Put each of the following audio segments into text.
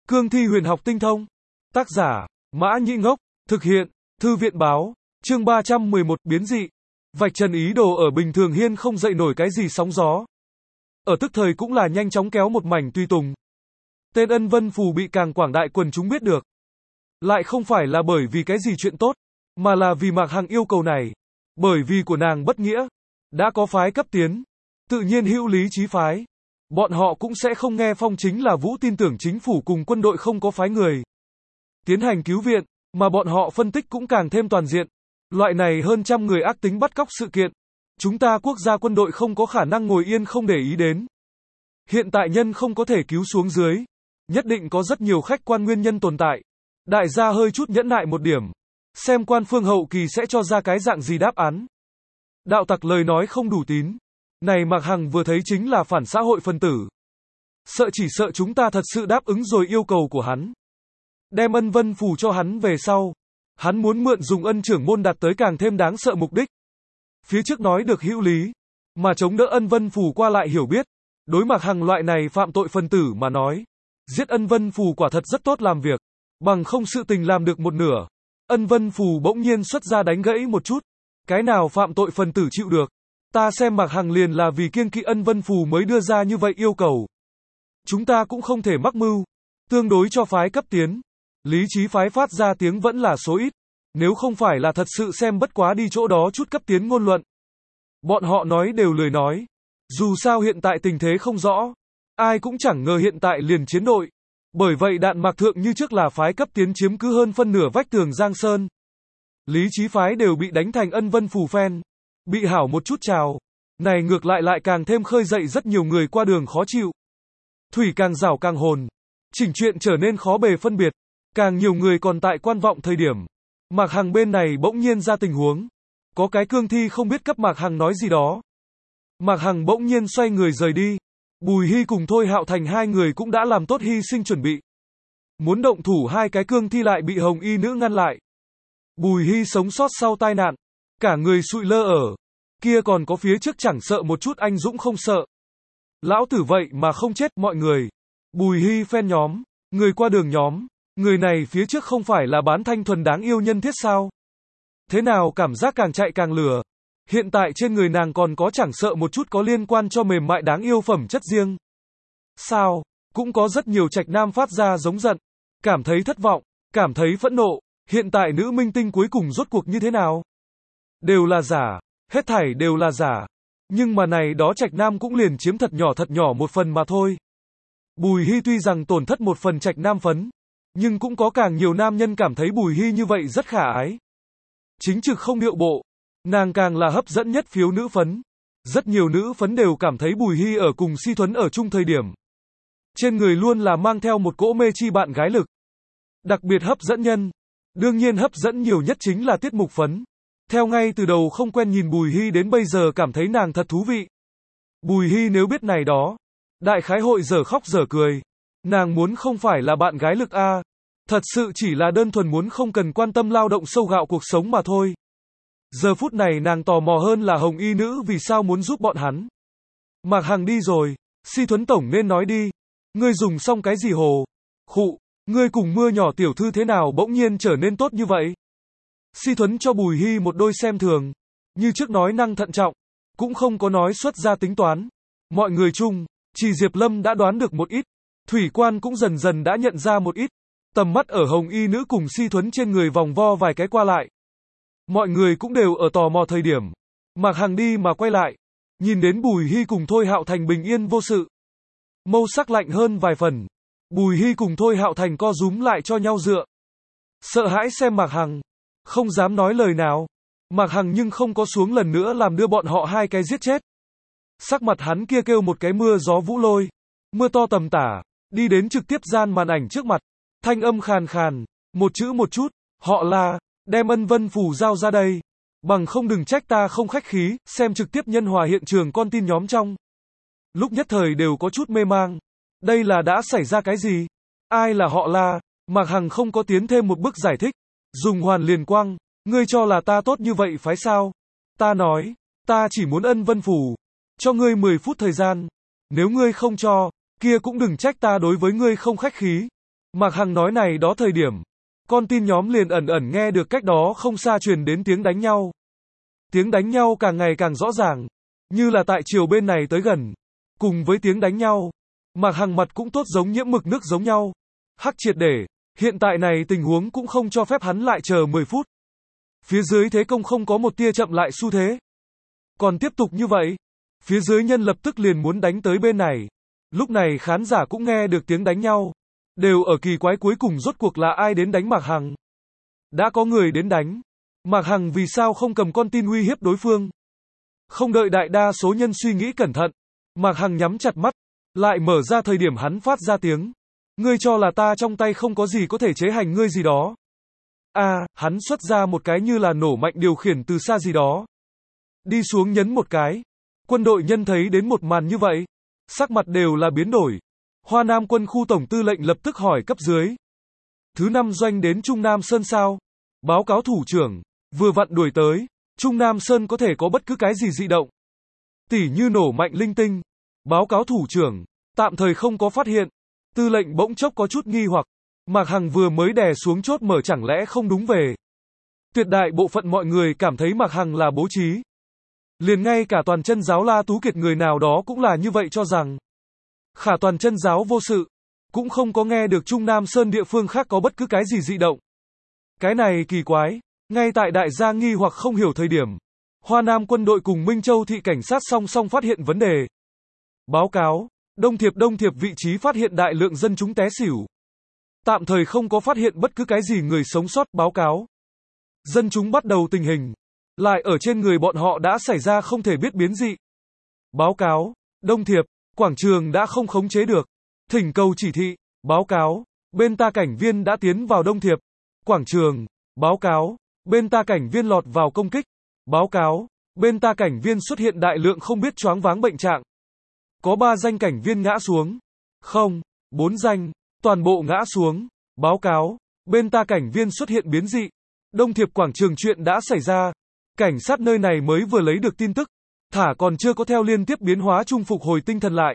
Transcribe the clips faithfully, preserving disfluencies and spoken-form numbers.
Cương thi huyền học tinh thông. Tác giả, Mã Nhĩ Ngốc. Thực hiện, Thư viện báo. Chương ba trăm mười một, biến dị. Vạch trần ý đồ ở bình thường hiên không dậy nổi cái gì sóng gió. Ở tức thời cũng là nhanh chóng kéo một mảnh tùy tùng. Tên Ân Vân Phù bị càng quảng đại quần chúng biết được. Lại không phải là bởi vì cái gì chuyện tốt, mà là vì Mạc Hằng yêu cầu này. Bởi vì của nàng bất nghĩa. Đã có phái cấp tiến. Tự nhiên hữu lý chí phái. Bọn họ cũng sẽ không nghe phong chính là Vũ tin tưởng chính phủ cùng quân đội không có phái người tiến hành cứu viện, mà bọn họ phân tích cũng càng thêm toàn diện. Loại này hơn trăm người ác tính bắt cóc sự kiện. Chúng ta quốc gia quân đội không có khả năng ngồi yên không để ý đến. Hiện tại nhân không có thể cứu xuống dưới. Nhất định có rất nhiều khách quan nguyên nhân tồn tại. Đại gia hơi chút nhẫn nại một điểm. Xem quan phương hậu kỳ sẽ cho ra cái dạng gì đáp án. Đạo tặc lời nói không đủ tín. Này Mạc Hằng vừa thấy chính là phản xã hội phân tử. Sợ chỉ sợ chúng ta thật sự đáp ứng rồi yêu cầu của hắn. Đem Ân Vân Phù cho hắn về sau. Hắn muốn mượn dùng ân trưởng môn đạt tới càng thêm đáng sợ mục đích. Phía trước nói được hữu lý. Mà chống đỡ Ân Vân Phù qua lại hiểu biết. Đối Mạc Hằng loại này phạm tội phân tử mà nói. Giết Ân Vân Phù quả thật rất tốt làm việc. Bằng không sự tình làm được một nửa. Ân Vân Phù bỗng nhiên xuất ra đánh gãy một chút. Cái nào phạm tội phân tử chịu được. Ta xem Mạc Hằng liền là vì kiêng kỵ Ân Vân Phù mới đưa ra như vậy yêu cầu. Chúng ta cũng không thể mắc mưu. Tương đối cho phái cấp tiến. Lý trí phái phát ra tiếng vẫn là số ít. Nếu không phải là thật sự xem bất quá đi chỗ đó chút cấp tiến ngôn luận. Bọn họ nói đều lười nói. Dù sao hiện tại tình thế không rõ. Ai cũng chẳng ngờ hiện tại liền chiến đội. Bởi vậy Đạn Mạc Thượng như trước là phái cấp tiến chiếm cứ hơn phân nửa vách tường Giang Sơn. Lý trí phái đều bị đánh thành Ân Vân Phù phen. Bị hảo một chút chào. Này ngược lại lại càng thêm khơi dậy rất nhiều người qua đường khó chịu. Thủy càng rào càng hồn. Chỉnh chuyện trở nên khó bề phân biệt. Càng nhiều người còn tại quan vọng thời điểm. Mạc Hằng bên này bỗng nhiên ra tình huống. Có cái cương thi không biết cấp Mạc Hằng nói gì đó. Mạc Hằng bỗng nhiên xoay người rời đi. Bùi Hy cùng Thôi Hạo Thành hai người cũng đã làm tốt hy sinh chuẩn bị. Muốn động thủ hai cái cương thi lại bị Hồng Y nữ ngăn lại. Bùi Hy sống sót sau tai nạn. Cả người sụi lơ ở. Kia còn có phía trước chẳng sợ một chút anh dũng không sợ. Lão tử vậy mà không chết mọi người. Bùi Hy phen nhóm. Người qua đường nhóm. Người này phía trước không phải là bán thanh thuần đáng yêu nhân thiết sao? Thế nào cảm giác càng chạy càng lừa. Hiện tại trên người nàng còn có chẳng sợ một chút có liên quan cho mềm mại đáng yêu phẩm chất riêng. Sao? Cũng có rất nhiều trạch nam phát ra giống giận. Cảm thấy thất vọng. Cảm thấy phẫn nộ. Hiện tại nữ minh tinh cuối cùng rốt cuộc như thế nào? Đều là giả. Hết thảy đều là giả. Nhưng mà này đó trạch nam cũng liền chiếm thật nhỏ thật nhỏ một phần mà thôi. Bùi Hy tuy rằng tổn thất một phần trạch nam phấn. Nhưng cũng có càng nhiều nam nhân cảm thấy Bùi Hy như vậy rất khả ái. Chính trực không điệu bộ. Nàng càng là hấp dẫn nhất phiếu nữ phấn. Rất nhiều nữ phấn đều cảm thấy Bùi Hy ở cùng Si Thuấn ở chung thời điểm. Trên người luôn là mang theo một cỗ mê chi bạn gái lực. Đặc biệt hấp dẫn nhân. Đương nhiên hấp dẫn nhiều nhất chính là tiết mục phấn. Theo ngay từ đầu không quen nhìn Bùi Hy đến bây giờ cảm thấy nàng thật thú vị. Bùi Hy nếu biết này đó. Đại khái hội dở khóc dở cười. Nàng muốn không phải là bạn gái lực a, thật sự chỉ là đơn thuần muốn không cần quan tâm lao động sâu gạo cuộc sống mà thôi. Giờ phút này nàng tò mò hơn là Hồng Y nữ vì sao muốn giúp bọn hắn. Mạc Hằng đi rồi, Si Thuấn tổng nên nói đi. Ngươi dùng xong cái gì hồ? Khụ, ngươi cùng Mưa Nhỏ tiểu thư thế nào bỗng nhiên trở nên tốt như vậy? Si Thuấn cho Bùi Hy một đôi xem thường, như trước nói năng thận trọng, cũng không có nói xuất ra tính toán. Mọi người chung, chỉ Diệp Lâm đã đoán được một ít. Thủy Quan cũng dần dần đã nhận ra một ít. Tầm mắt ở Hồng Y nữ cùng Si Thuấn trên người vòng vo vài cái qua lại. Mọi người cũng đều ở tò mò thời điểm. Mạc Hằng đi mà quay lại. Nhìn đến Bùi Hy cùng Thôi Hạo Thành bình yên vô sự. Mâu sắc lạnh hơn vài phần. Bùi Hy cùng Thôi Hạo Thành co rúm lại cho nhau dựa. Sợ hãi xem Mạc Hằng. Không dám nói lời nào. Mạc Hằng nhưng không có xuống lần nữa làm đưa bọn họ hai cái giết chết. Sắc mặt hắn kia kêu một cái mưa gió vũ lôi. Mưa to tầm tả. Đi đến trực tiếp gian màn ảnh trước mặt. Thanh âm khàn khàn. Một chữ một chút. Họ là. Đem Ân Vân Phù giao ra đây. Bằng không đừng trách ta không khách khí. Xem trực tiếp nhân hòa hiện trường con tin nhóm trong. Lúc nhất thời đều có chút mê mang. Đây là đã xảy ra cái gì? Ai là họ là? Mạc Hằng không có tiến thêm một bước giải thích. Dùng hoàn liền quang. Ngươi cho là ta tốt như vậy phải sao? Ta nói. Ta chỉ muốn Ân Vân Phù. Cho ngươi mười phút thời gian. Nếu ngươi không cho. Kia cũng đừng trách ta đối với ngươi không khách khí. Mạc Hằng nói này đó thời điểm, con tin nhóm liền ẩn ẩn nghe được cách đó không xa truyền đến tiếng đánh nhau. Tiếng đánh nhau càng ngày càng rõ ràng, như là tại chiều bên này tới gần. Cùng với tiếng đánh nhau, Mạc Hằng mặt cũng tốt giống nhiễm mực nước giống nhau. Hắc triệt để, hiện tại này tình huống cũng không cho phép hắn lại chờ mười phút. Phía dưới thế công không có một tia chậm lại xu thế. Còn tiếp tục như vậy, phía dưới nhân lập tức liền muốn đánh tới bên này. Lúc này khán giả cũng nghe được tiếng đánh nhau. Đều ở kỳ quái cuối cùng rốt cuộc là ai đến đánh Mạc Hằng. Đã có người đến đánh. Mạc Hằng vì sao không cầm con tin uy hiếp đối phương? Không đợi đại đa số nhân suy nghĩ cẩn thận. Mạc Hằng nhắm chặt mắt. Lại mở ra thời điểm hắn phát ra tiếng. Ngươi cho là ta trong tay không có gì có thể chế hành ngươi gì đó. À, hắn xuất ra một cái như là nổ mạnh điều khiển từ xa gì đó. Đi xuống nhấn một cái. Quân đội nhân thấy đến một màn như vậy. Sắc mặt đều là biến đổi. Hoa Nam quân khu tổng tư lệnh lập tức hỏi cấp dưới. Thứ năm doanh đến Trung Nam Sơn sao? Báo cáo thủ trưởng. Vừa vặn đuổi tới. Trung Nam Sơn có thể có bất cứ cái gì dị động. Tỉ như nổ mạnh linh tinh. Báo cáo thủ trưởng. Tạm thời không có phát hiện. Tư lệnh bỗng chốc có chút nghi hoặc. Mạc Hằng vừa mới đè xuống chốt mở chẳng lẽ không đúng về. Tuyệt đại bộ phận mọi người cảm thấy Mạc Hằng là bố trí. Liền ngay cả toàn chân giáo La Tú Kiệt người nào đó cũng là như vậy cho rằng. Khả toàn chân giáo vô sự. Cũng không có nghe được Trung Nam Sơn địa phương khác có bất cứ cái gì dị động. Cái này kỳ quái. Ngay tại đại gia nghi hoặc không hiểu thời điểm. Hoa Nam quân đội cùng Minh Châu thị cảnh sát song song phát hiện vấn đề. Báo cáo. Đông Thiệp Đông Thiệp vị trí phát hiện đại lượng dân chúng té xỉu. Tạm thời không có phát hiện bất cứ cái gì người sống sót. Báo cáo. Dân chúng bắt đầu tình hình. Lại ở trên người bọn họ đã xảy ra không thể biết biến dị. Báo cáo. Đông Thiệp. Quảng trường đã không khống chế được. Thỉnh cầu chỉ thị. Báo cáo. Bên ta cảnh viên đã tiến vào Đông Thiệp. Quảng trường. Báo cáo. Bên ta cảnh viên lọt vào công kích. Báo cáo. Bên ta cảnh viên xuất hiện đại lượng không biết choáng váng bệnh trạng. Có ba danh cảnh viên ngã xuống. Không. Bốn danh. Toàn bộ ngã xuống. Báo cáo. Bên ta cảnh viên xuất hiện biến dị. Đông Thiệp quảng trường chuyện đã xảy ra. Cảnh sát nơi này mới vừa lấy được tin tức. Thả còn chưa có theo liên tiếp biến hóa chung phục hồi tinh thần lại.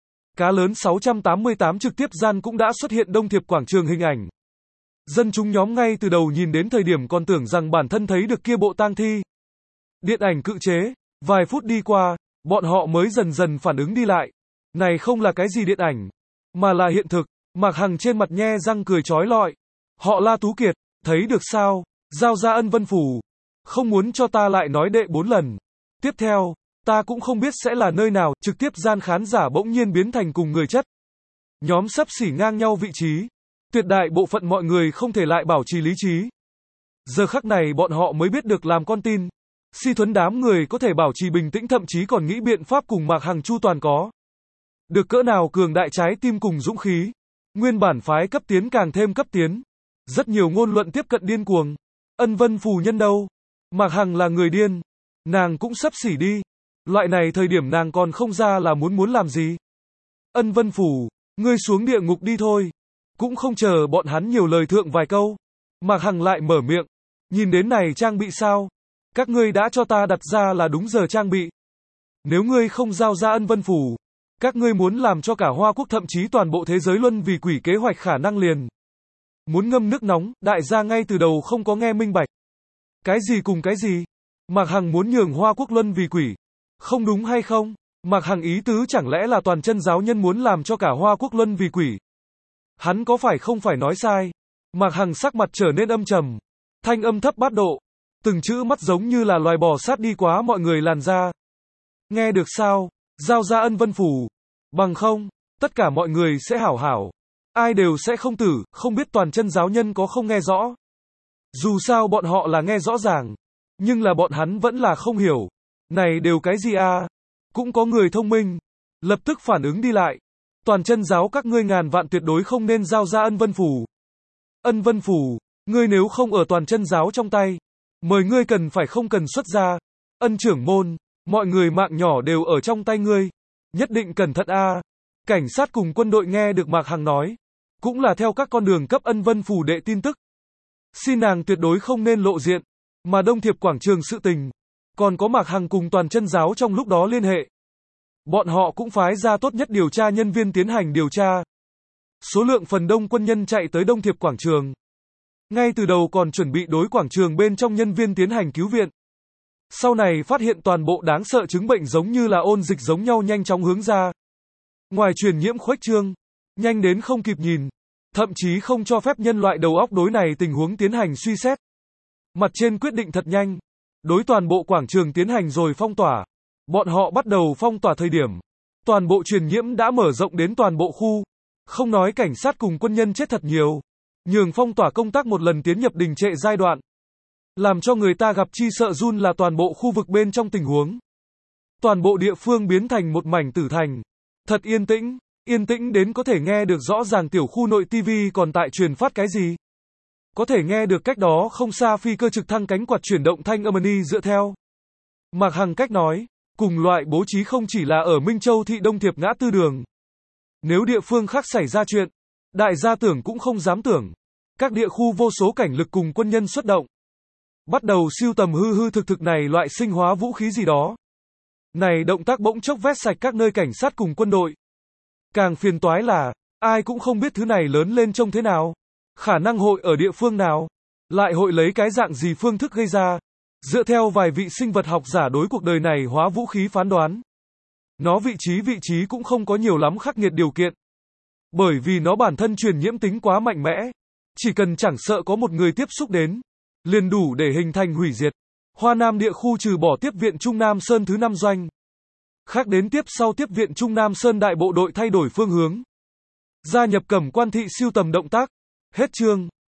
Cá lớn sáu trăm tám mươi tám trực tiếp gian cũng đã xuất hiện Đông Thiệp quảng trường hình ảnh. Dân chúng nhóm ngay từ đầu nhìn đến thời điểm còn tưởng rằng bản thân thấy được kia bộ tang thi. Điện ảnh cự chế. Vài phút đi qua, bọn họ mới dần dần phản ứng đi lại. Này không là cái gì điện ảnh, mà là hiện thực. Mạc Hằng trên mặt nhe răng cười chói lọi. Họ La Tú Kiệt, thấy được sao? Giao ra ân vân phủ. Không muốn cho ta lại nói đệ bốn lần. Tiếp theo, ta cũng không biết sẽ là nơi nào. Trực tiếp gian khán giả bỗng nhiên biến thành cùng người chất. Nhóm sấp xỉ ngang nhau vị trí. Tuyệt đại bộ phận mọi người không thể lại bảo trì lý trí. Giờ khắc này bọn họ mới biết được làm con tin. Si thuấn đám người có thể bảo trì bình tĩnh thậm chí còn nghĩ biện pháp cùng Mạc Hằng chu toàn có. Được cỡ nào cường đại trái tim cùng dũng khí. Nguyên bản phái cấp tiến càng thêm cấp tiến. Rất nhiều ngôn luận tiếp cận điên cuồng. Ân vân phù nhân đâu? Mạc Hằng là người điên. Nàng cũng sấp xỉ đi. Loại này thời điểm nàng còn không ra là muốn muốn làm gì. Ân vân phủ, ngươi xuống địa ngục đi thôi. Cũng không chờ bọn hắn nhiều lời thượng vài câu. Mạc Hằng lại mở miệng. Nhìn đến này trang bị sao? Các ngươi đã cho ta đặt ra là đúng giờ trang bị. Nếu ngươi không giao ra ân vân phủ, các ngươi muốn làm cho cả Hoa Quốc thậm chí toàn bộ thế giới luân vì quỷ kế hoạch khả năng liền. Muốn ngâm nước nóng, đại gia ngay từ đầu không có nghe minh bạch. Cái gì cùng cái gì? Mạc Hằng muốn nhường Hoa Quốc luân vì quỷ. Không đúng hay không? Mạc Hằng ý tứ chẳng lẽ là toàn chân giáo nhân muốn làm cho cả Hoa Quốc luân vì quỷ? Hắn có phải không phải nói sai? Mạc Hằng sắc mặt trở nên âm trầm. Thanh âm thấp bát độ. Từng chữ mắt giống như là loài bò sát đi quá mọi người làn ra. Nghe được sao? Giao ra ân vân phủ. Bằng không, tất cả mọi người sẽ hảo hảo. Ai đều sẽ không tử, không biết toàn chân giáo nhân có không nghe rõ. Dù sao bọn họ là nghe rõ ràng. Nhưng là bọn hắn vẫn là không hiểu. Này đều cái gì à? Cũng có người thông minh. Lập tức phản ứng đi lại. Toàn chân giáo các ngươi ngàn vạn tuyệt đối không nên giao ra ân vân phủ. Ân vân phủ, ngươi nếu không ở toàn chân giáo trong tay, mời ngươi cần phải không cần xuất ra. Ân trưởng môn, mọi người mạng nhỏ đều ở trong tay ngươi. Nhất định cẩn thận a. Cảnh sát cùng quân đội nghe được Mạc Hằng nói. Cũng là theo các con đường cấp ân vân phủ đệ tin tức. Xin nàng tuyệt đối không nên lộ diện. Mà Đông Thiệp quảng trường sự tình. Còn có Mạc Hằng cùng toàn chân giáo trong lúc đó liên hệ. Bọn họ cũng phái ra tốt nhất điều tra nhân viên tiến hành điều tra. số lượng phần đông quân nhân chạy tới Đông Thiệp quảng trường. Ngay từ đầu còn chuẩn bị đối quảng trường bên trong nhân viên tiến hành cứu viện. Sau này phát hiện toàn bộ đáng sợ chứng bệnh giống như là ôn dịch giống nhau nhanh chóng hướng ra. Ngoài truyền nhiễm khuếch trương, nhanh đến không kịp nhìn, thậm chí không cho phép nhân loại đầu óc đối này tình huống tiến hành suy xét. Mặt trên quyết định thật nhanh, đối toàn bộ quảng trường tiến hành rồi phong tỏa. Bọn họ bắt đầu phong tỏa thời điểm, toàn bộ truyền nhiễm đã mở rộng đến toàn bộ khu, không nói cảnh sát cùng quân nhân chết thật nhiều, nhường phong tỏa công tác một lần tiến nhập đình trệ giai đoạn. Làm cho người ta gặp chi sợ run là toàn bộ khu vực bên trong tình huống. Toàn bộ địa phương biến thành một mảnh tử thành. Thật yên tĩnh, yên tĩnh đến có thể nghe được rõ ràng tiểu khu nội ti vi còn tại truyền phát cái gì. Có thể nghe được cách đó không xa phi cơ trực thăng cánh quạt chuyển động thanh âm ni dựa theo. Mạc Hằng cách nói, cùng loại bố trí không chỉ là ở Minh Châu thị Đông Thiệp ngã tư đường. Nếu địa phương khác xảy ra chuyện, đại gia tưởng cũng không dám tưởng. Các địa khu vô số cảnh lực cùng quân nhân xuất động. Bắt đầu siêu tầm hư hư thực thực này loại sinh hóa vũ khí gì đó. Này động tác bỗng chốc vét sạch các nơi cảnh sát cùng quân đội. Càng phiền toái là, ai cũng không biết thứ này lớn lên trông thế nào. Khả năng hội ở địa phương nào. Lại hội lấy cái dạng gì phương thức gây ra. Dựa theo vài vị sinh vật học giả đối cuộc đời này hóa vũ khí phán đoán. Nó vị trí vị trí cũng không có nhiều lắm khắc nghiệt điều kiện. Bởi vì nó bản thân truyền nhiễm tính quá mạnh mẽ. Chỉ cần chẳng sợ có một người tiếp xúc đến, liền đủ để hình thành hủy diệt. Hoa Nam địa khu trừ bỏ tiếp viện Trung Nam Sơn thứ năm doanh. Khác đến tiếp sau tiếp viện Trung Nam Sơn đại bộ đội thay đổi phương hướng. Gia nhập Cẩm Quan thị siêu tầm động tác. Hết chương.